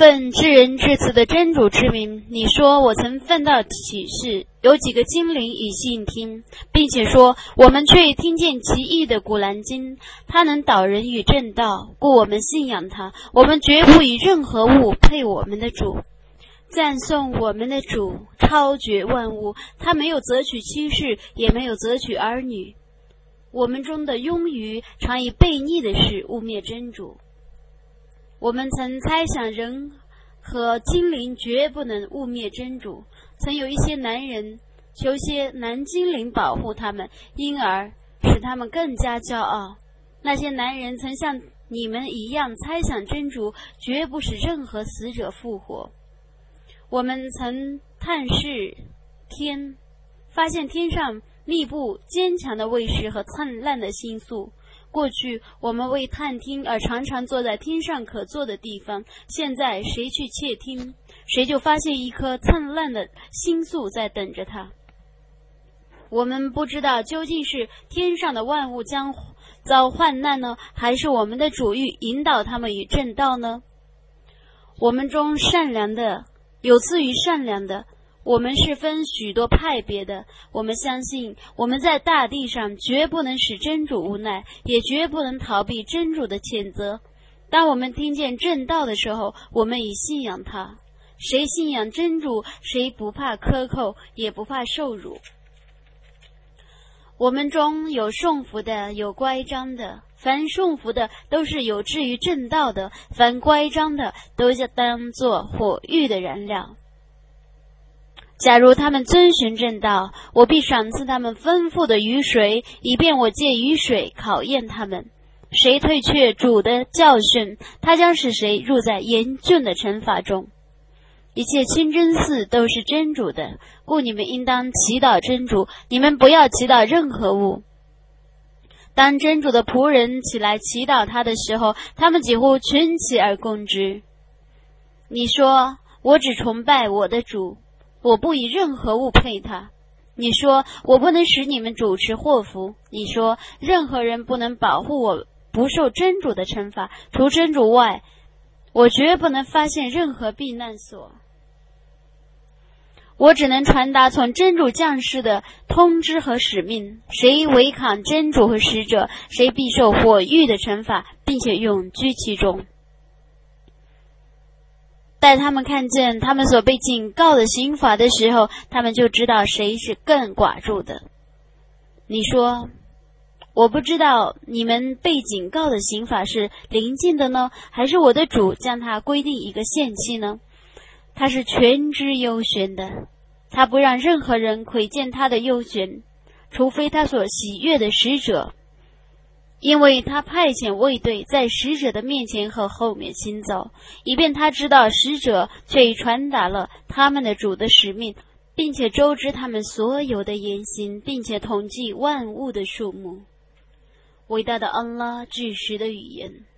奉至仁至慈的真主之名，你说我曾奉到启示，有几个精灵以信听，并且说我们却听见奇异的古兰经，它能导人与正道，故我们信仰它，我们绝不以任何物配我们的主。赞颂我们的主，超绝万物，他没有择取妻室，也没有择取儿女。我们中的庸愚常以悖逆的事污蔑真主。我们曾猜想人和精灵绝不能污蔑真主，曾有一些男人求些男精灵保护他们，因而使他们更加骄傲。那些男人曾像你们一样猜想真主绝不使任何死者复活。我们曾探视天，发现天上密布坚强的卫士和灿烂的星宿。过去我们为探听而常常坐在天上可坐的地方，现在谁去窃听，谁就发现一颗灿烂的星宿在等着他。我们不知道究竟是天上的万物将遭患难呢，还是我们的主欲引导他们与正道呢？我们中善良的有次于善良的，我们是分许多派别的。我们相信我们在大地上绝不能使真主无奈，也绝不能逃避真主的谴责。当我们听见正道的时候，我们已信仰他。谁信仰真主，谁不怕克扣，也不怕受辱。我们中有顺服的，有乖张的。凡顺服的都是有志于正道的，凡乖张的都将当作火狱的燃料。假如他们遵循正道，我必赏赐他们丰富的雨水，以便我借雨水考验他们。谁退却主的教训，他将使谁入在严峻的惩罚中。一切清真寺都是真主的，故你们应当祈祷真主，你们不要祈祷任何物。当真主的仆人起来祈祷他的时候，他们几乎群起而攻之。你说，我只崇拜我的主，我不以任何物配他。你说，我不能使你们主持祸福。你说，任何人不能保护我不受真主的惩罚，除真主外，我绝不能发现任何避难所。我只能传达从真主降世的通知和使命，谁违抗真主和使者，谁必受火狱的惩罚，并且永居其中。待他们看见他们所被警告的刑罚的时候，他们就知道谁是更寡助的。你说，我不知道你们被警告的刑罚是临近的呢，还是我的主将它规定一个限期呢？他是全知幽玄的，他不让任何人窥见他的幽玄，除非他所喜悦的使者，因为他派遣卫队在使者的面前和后面行走，以便他知道使者却已传达了他们的主的使命，并且周知他们所有的言行，并且统计万物的数目。伟大的安拉至实的语言。